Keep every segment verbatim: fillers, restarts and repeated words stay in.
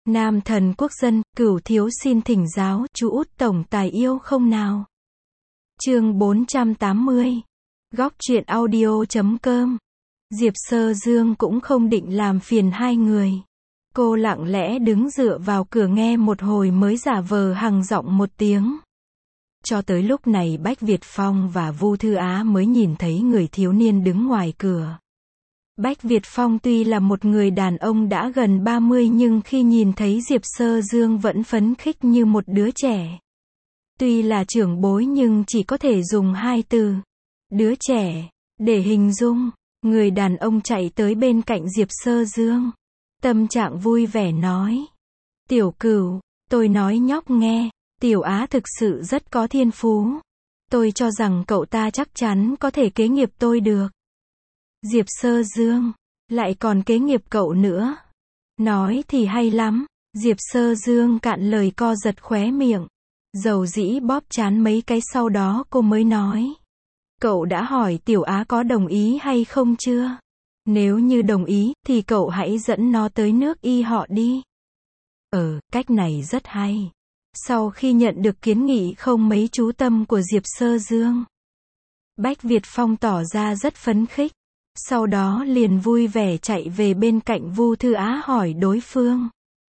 Nam thần quốc dân, cửu thiếu xin thỉnh giáo, chú út tổng tài yêu không nào? Chương bốn trăm tám mươi. Góc truyện audio chấm com. Diệp Sơ Dương cũng không định làm phiền hai người. Cô lặng lẽ đứng dựa vào cửa nghe một hồi mới giả vờ hằng giọng một tiếng. Cho tới lúc này Bách Việt Phong và Vu Thư Á mới nhìn thấy người thiếu niên đứng ngoài cửa. Bách Việt Phong tuy là một người đàn ông đã gần ba mươi nhưng khi nhìn thấy Diệp Sơ Dương vẫn phấn khích như một đứa trẻ. Tuy là trưởng bối nhưng chỉ có thể dùng hai từ, đứa trẻ, để hình dung. Người đàn ông chạy tới bên cạnh Diệp Sơ Dương. Tâm trạng vui vẻ nói. Tiểu Cửu, tôi nói nhóc nghe, Tiểu Á thực sự rất có thiên phú. Tôi cho rằng cậu ta chắc chắn có thể kế nghiệp tôi được. Diệp Sơ Dương, lại còn kế nghiệp cậu nữa. Nói thì hay lắm. Diệp Sơ Dương cạn lời co giật khóe miệng. Dầu dĩ bóp trán mấy cái sau đó cô mới nói. Cậu đã hỏi Tiểu Á có đồng ý hay không chưa? Nếu như đồng ý, thì cậu hãy dẫn nó tới nước Y họ đi. Ờ, cách này rất hay. Sau khi nhận được kiến nghị không mấy chú tâm của Diệp Sơ Dương, Bách Việt Phong tỏ ra rất phấn khích. Sau đó liền vui vẻ chạy về bên cạnh Vu Thư Á hỏi đối phương.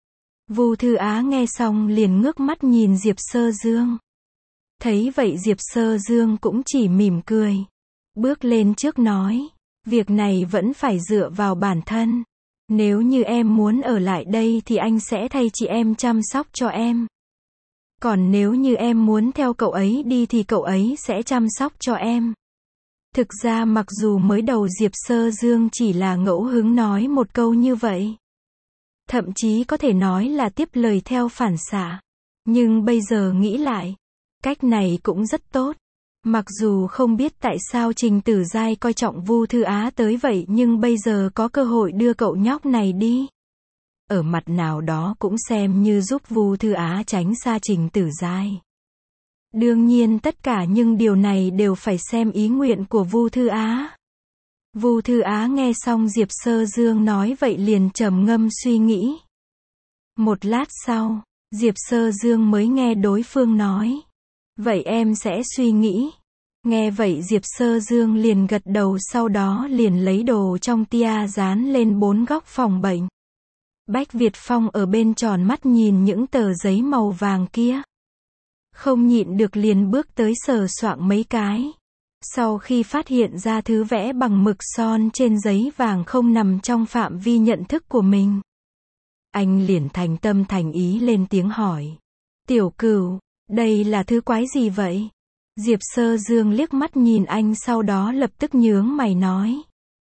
Vu Thư Á nghe xong liền ngước mắt nhìn Diệp Sơ Dương. Thấy vậy Diệp Sơ Dương cũng chỉ mỉm cười. Bước lên trước nói. Việc này vẫn phải dựa vào bản thân. Nếu như em muốn ở lại đây thì anh sẽ thay chị em chăm sóc cho em. Còn nếu như em muốn theo cậu ấy đi thì cậu ấy sẽ chăm sóc cho em. Thực ra mặc dù mới đầu Diệp Sơ Dương chỉ là ngẫu hứng nói một câu như vậy. Thậm chí có thể nói là tiếp lời theo phản xạ. Nhưng bây giờ nghĩ lại, cách này cũng rất tốt. Mặc dù không biết tại sao Trình Tử Giai coi trọng Vu Thư Á tới vậy nhưng bây giờ có cơ hội đưa cậu nhóc này đi. Ở mặt nào đó cũng xem như giúp Vu Thư Á tránh xa Trình Tử Giai. Đương nhiên tất cả những điều này đều phải xem ý nguyện của Vu Thư Á. Vu Thư Á nghe xong Diệp Sơ Dương nói vậy liền trầm ngâm suy nghĩ. Một lát sau, Diệp Sơ Dương mới nghe đối phương nói. Vậy em sẽ suy nghĩ. Nghe vậy Diệp Sơ Dương liền gật đầu sau đó liền lấy đồ trong tia dán lên bốn góc phòng bệnh. Bách Việt Phong ở bên tròn mắt nhìn những tờ giấy màu vàng kia. Không nhịn được liền bước tới sờ soạng mấy cái. Sau khi phát hiện ra thứ vẽ bằng mực son trên giấy vàng không nằm trong phạm vi nhận thức của mình, anh liền thành tâm thành ý lên tiếng hỏi. Tiểu Cửu, đây là thứ quái gì vậy? Diệp Sơ Dương liếc mắt nhìn anh sau đó lập tức nhướng mày nói.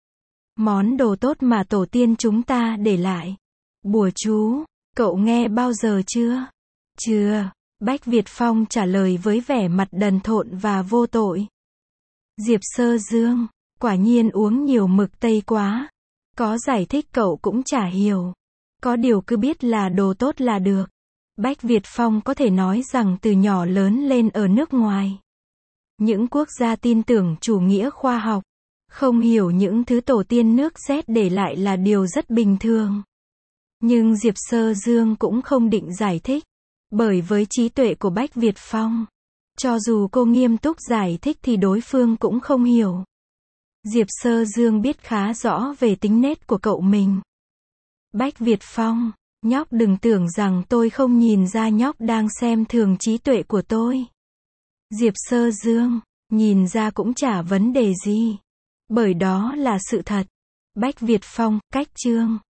Món đồ tốt mà tổ tiên chúng ta để lại. Bùa chú, cậu nghe bao giờ chưa? Chưa, Bách Việt Phong trả lời với vẻ mặt đần thộn và vô tội. Diệp Sơ Dương, quả nhiên uống nhiều mực tây quá. Có giải thích cậu cũng chả hiểu. Có điều cứ biết là đồ tốt là được. Bách Việt Phong có thể nói rằng từ nhỏ lớn lên ở nước ngoài. Những quốc gia tin tưởng chủ nghĩa khoa học, không hiểu những thứ tổ tiên nước Z để lại là điều rất bình thường. Nhưng Diệp Sơ Dương cũng không định giải thích. Bởi với trí tuệ của Bách Việt Phong, cho dù cô nghiêm túc giải thích thì đối phương cũng không hiểu. Diệp Sơ Dương biết khá rõ về tính nết của cậu mình. Bách Việt Phong, nhóc đừng tưởng rằng tôi không nhìn ra nhóc đang xem thường trí tuệ của tôi. Diệp Sơ Dương, nhìn ra cũng chả vấn đề gì. Bởi đó là sự thật. Bách Việt Phong, cách chương.